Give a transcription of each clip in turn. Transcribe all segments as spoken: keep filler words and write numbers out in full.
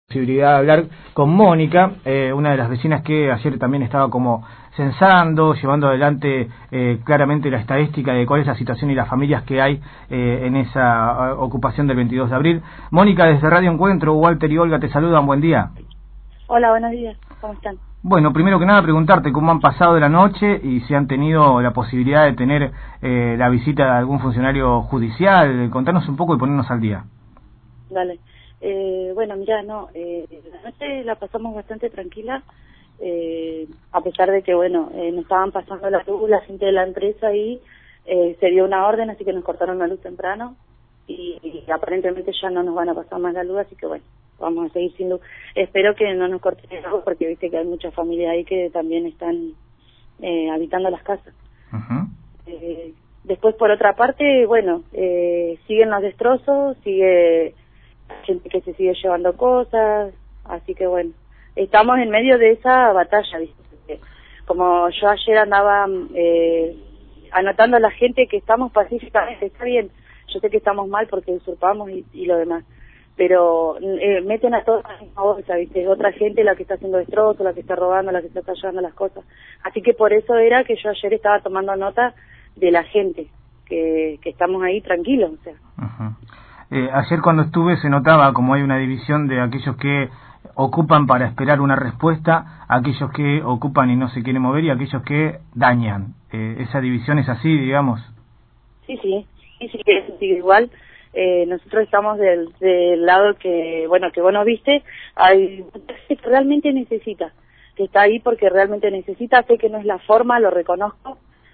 Posibilidad de hablar con Mónica, eh, una de las vecinas que ayer también estaba como censando, llevando adelante eh, claramente la estadística de cuál es la situación y las familias que hay eh, en esa uh, ocupación del veintidós de abril. Mónica, desde Radio Encuentro, Walter y Olga te saludan, buen día. Hola, buenos días, ¿cómo están? Bueno, primero que nada preguntarte cómo han pasado de la noche y si han tenido la posibilidad de tener eh, la visita de algún funcionario judicial. Contanos un poco y ponernos al día. Dale. Eh, bueno, mira, no, eh, la noche la pasamos bastante tranquila, eh, a pesar de que, bueno, eh, nos estaban pasando la luz, la gente de la empresa y eh, se dio una orden, así que nos cortaron la luz temprano y, y aparentemente ya no nos van a pasar más la luz, así que bueno, vamos a seguir sin luz. Espero que no nos corten la luz porque viste que hay muchas familias ahí que también están eh, habitando las casas. Uh-huh. eh, después, por otra parte, bueno, eh, siguen los destrozos, sigue gente que se sigue llevando cosas, así que bueno, estamos en medio de esa batalla, ¿viste? Como yo ayer andaba eh, anotando a la gente que estamos pacíficamente, está bien, yo sé que estamos mal porque usurpamos y, y lo demás, pero eh, meten a todos en la misma bolsa, ¿viste? Otra gente la que está haciendo destrozos, la que está robando, la que está llevando las cosas, así que por eso era que yo ayer estaba tomando nota de la gente, que, que estamos ahí tranquilos, o sea. Uh-huh. Eh, ayer cuando estuve se notaba como hay una división de aquellos que ocupan para esperar una respuesta, aquellos que ocupan y no se quieren mover y aquellos que dañan. Eh, ¿Esa división es así, digamos? Sí, sí, sí, sí, que sigue igual. Eh, nosotros estamos del, del lado que, bueno, que vos no viste, hay gente que realmente necesita, que está ahí porque realmente necesita, sé que no es la forma, lo reconozco,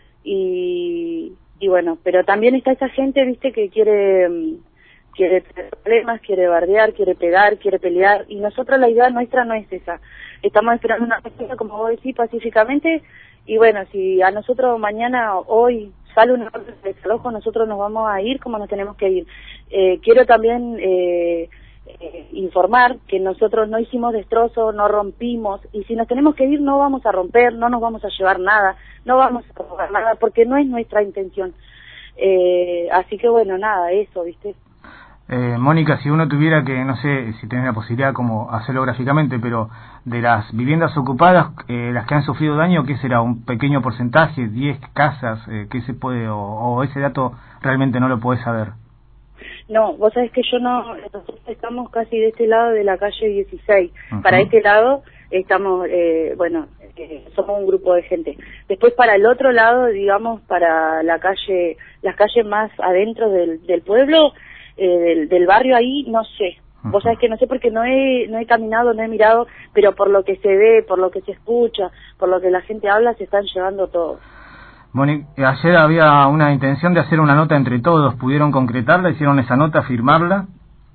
y, y bueno, pero también está esa gente, viste, que quiere... quiere tener problemas, quiere bardear, quiere pegar, quiere pelear, y nosotros la idea nuestra no es esa. Estamos esperando una respuesta, como vos decís, pacíficamente, y bueno, si a nosotros mañana, hoy, sale una orden de desalojo, nosotros nos vamos a ir como nos tenemos que ir. Eh, quiero también eh, eh, informar que nosotros no hicimos destrozos, no rompimos, y si nos tenemos que ir no vamos a romper, no nos vamos a llevar nada, no vamos a robar nada, porque no es nuestra intención. Eh, así que bueno, nada, eso, ¿viste? Eh, Mónica, si uno tuviera que, no sé si tenés la posibilidad como hacerlo gráficamente, pero de las viviendas ocupadas, eh, las que han sufrido daño, ¿qué será? ¿Un pequeño porcentaje? ¿diez casas? Eh, ¿Qué se puede? O, o ese dato realmente no lo podés saber? No, vos sabés que yo no, nosotros estamos casi de este lado de la calle dieciséis. Uh-huh. Para este lado estamos, eh, bueno, eh, somos un grupo de gente. Después para el otro lado, digamos, para la calle, las calles más adentro del, del pueblo, Eh, del, del barrio ahí, no sé. Uh-huh. Vos sabés que no sé porque no he no he caminado, no he mirado, pero por lo que se ve, por lo que se escucha, por lo que la gente habla, se están llevando todo. Mónica, ayer había una intención de hacer una nota entre todos. ¿Pudieron concretarla? ¿Hicieron esa nota, firmarla?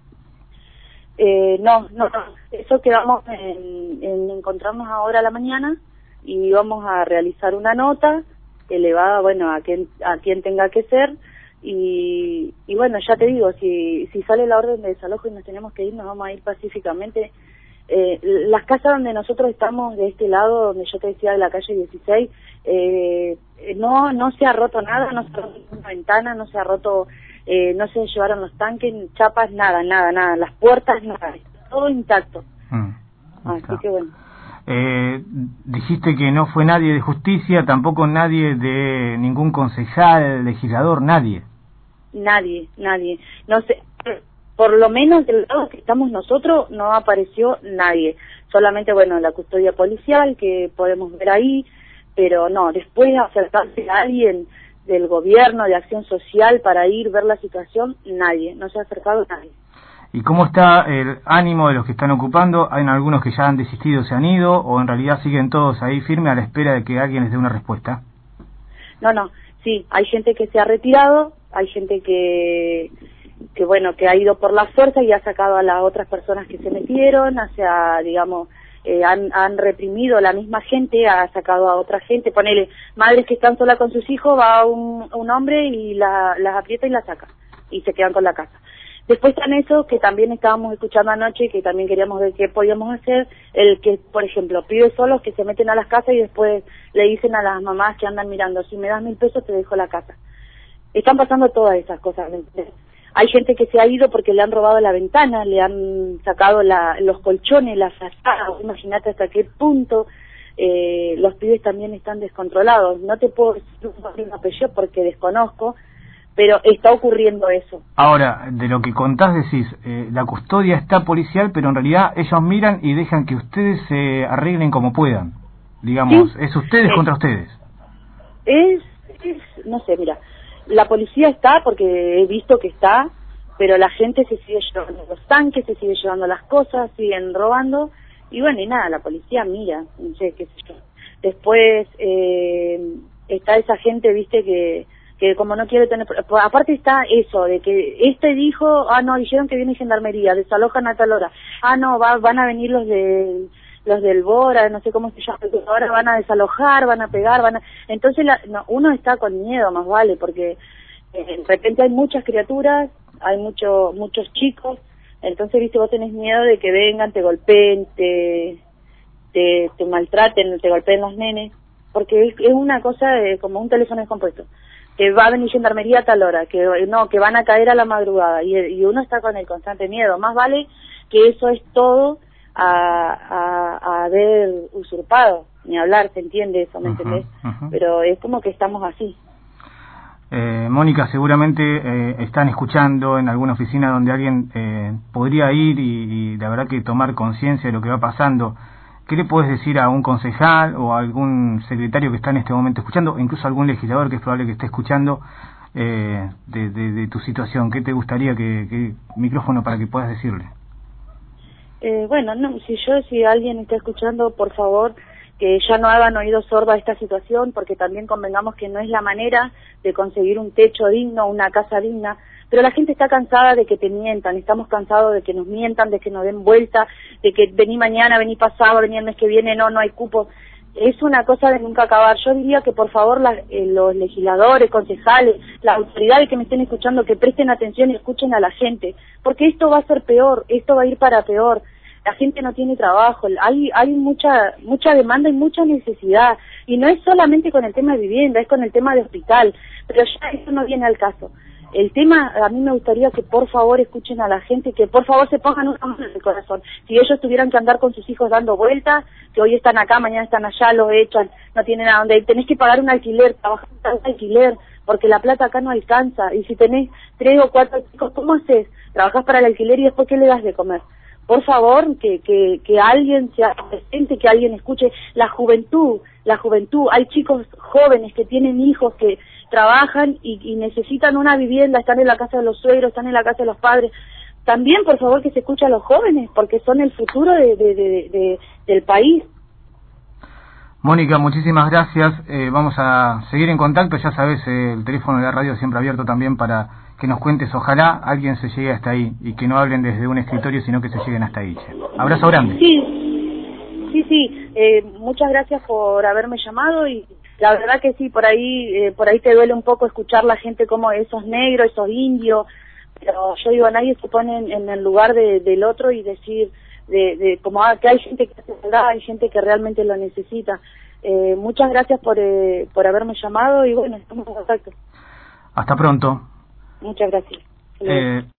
Eh, no, no, no. Eso quedamos en, en encontrarnos ahora a la mañana y vamos a realizar una nota elevada, bueno, a quien a quien tenga que ser. Y, y bueno, ya te digo, si si sale la orden de desalojo y nos tenemos que ir, nos vamos a ir pacíficamente. Eh, las casas donde nosotros estamos, de este lado, donde yo te decía, de la calle dieciséis, eh, no no se ha roto nada, no se ha roto una ventana, no se ha roto, eh, no se llevaron los tanques, chapas, nada, nada, nada, las puertas, nada, todo intacto. Mm, Así que bueno. Eh, dijiste que no fue nadie de justicia, tampoco nadie de ningún concejal, legislador, nadie. Nadie, nadie. No sé, por lo menos del lado que estamos nosotros no apareció nadie. Solamente, bueno, la custodia policial que podemos ver ahí, pero no, después de acercarse a alguien del gobierno, de acción social para ir, ver la situación, nadie, no se ha acercado nadie. ¿Y cómo está el ánimo de los que están ocupando? ¿Hay algunos que ya han desistido, se han ido, o en realidad siguen todos ahí firmes a la espera de que alguien les dé una respuesta? No, no, sí, hay gente que se ha retirado, hay gente que, que bueno, que ha ido por la fuerza y ha sacado a las otras personas que se metieron, o sea, digamos, eh, han, han reprimido la misma gente, ha sacado a otra gente, ponele, madres que están solas con sus hijos, va un, un hombre y la, las aprieta y las saca, y se quedan con la casa. Después están esos que también estábamos escuchando anoche y que también queríamos ver qué podíamos hacer, el que, por ejemplo, pibes solos que se meten a las casas y después le dicen a las mamás que andan mirando, si me das mil pesos te dejo la casa. Están pasando todas esas cosas, ¿me entiendes? hay gente que se ha ido porque le han robado la ventana, le han sacado la, los colchones, la fachada, imagínate hasta qué punto. Eh, los pibes también están descontrolados. No te puedo decir un apellido porque desconozco, pero está ocurriendo eso. Ahora, de lo que contás decís, eh, la custodia está policial, pero en realidad ellos miran y dejan que ustedes se arreglen como puedan. Digamos, ¿sí? Es ustedes sí. contra ustedes. Es, es, no sé, mira, la policía está porque he visto que está, pero la gente se sigue llevando los tanques, se sigue llevando las cosas, siguen robando. Y bueno, y nada, la policía mira, no sé, qué sé yo. Después eh, está esa gente, viste, que que como no quiere tener... Aparte está eso, de que este dijo, ah, no, dijeron que viene gendarmería, desalojan a tal hora. Ah, no, va, van a venir los de los del Bora, no sé cómo se llama, ahora van a desalojar, van a pegar, van a... Entonces la, no, uno está con miedo, más vale, porque eh, de repente hay muchas criaturas, hay mucho, muchos chicos. Entonces, viste, vos tenés miedo de que vengan, te golpeen, te, te, te maltraten, te golpeen los nenes, porque es, es una cosa de, como un teléfono descompuesto, que va a venir gendarmería a tal hora, que no, que van a caer a la madrugada, y, y uno está con el constante miedo. Más vale que eso es todo a, a, a haber usurpado, ni hablar, se entiende eso, ¿me uh-huh, entendés? Uh-huh. Pero es como que estamos así. Eh, Mónica, seguramente eh, están escuchando en alguna oficina donde alguien eh, podría ir y, y la verdad que tomar conciencia de lo que va pasando. ¿Qué le puedes decir a un concejal o a algún secretario que está en este momento escuchando, o incluso a algún legislador que es probable que esté escuchando eh, de, de, de tu situación? ¿Qué te gustaría que, que micrófono para que puedas decirle? Eh, bueno, no, si yo, si alguien está escuchando, por favor, que ya no hagan oído sordo a esta situación, porque también convengamos que no es la manera de conseguir un techo digno, una casa digna, pero la gente está cansada de que te mientan, estamos cansados de que nos mientan, de que nos den vuelta, de que vení mañana, vení pasado, vení el mes que viene, no, no hay cupo. Es una cosa de nunca acabar. Yo diría que por favor la, eh, los legisladores, concejales, las autoridades que me estén escuchando, que presten atención y escuchen a la gente, porque esto va a ser peor, esto va a ir para peor. La gente no tiene trabajo, hay hay mucha mucha demanda y mucha necesidad, y no es solamente con el tema de vivienda, es con el tema de hospital, pero ya eso no viene al caso. El tema, a mí me gustaría que por favor escuchen a la gente, que por favor se pongan una mano en el corazón. Si ellos tuvieran que andar con sus hijos dando vueltas, que hoy están acá, mañana están allá, los echan, no tienen a dónde ir, tenés que pagar un alquiler, trabajar un alquiler, porque la plata acá no alcanza, y si tenés tres o cuatro chicos, ¿cómo haces? Trabajás para el alquiler y después ¿qué le das de comer? Por favor, que, que, que alguien sea presente, que alguien escuche. La juventud, la juventud, hay chicos jóvenes que tienen hijos que trabajan y, y necesitan una vivienda, están en la casa de los suegros, están en la casa de los padres. También, por favor, que se escuche a los jóvenes, porque son el futuro de, de, de, de, del país. Mónica, muchísimas gracias. Eh, vamos a seguir en contacto, ya sabes, eh, el teléfono de la radio siempre abierto también para que nos cuentes, ojalá alguien se llegue hasta ahí y que no hablen desde un escritorio, sino que se lleguen hasta ahí. Abrazo grande. Sí, sí, sí. Eh, muchas gracias por haberme llamado, y la verdad que sí, por ahí eh, por ahí te duele un poco escuchar la gente como esos negros, esos indios, pero yo digo, nadie se pone en, en el lugar de, del otro y decir de, de como ah, que hay gente que hace maldad, hay gente que realmente lo necesita. Eh, muchas gracias por, eh, por haberme llamado, y bueno, estamos en contacto. Hasta pronto. Muchas gracias. Eh...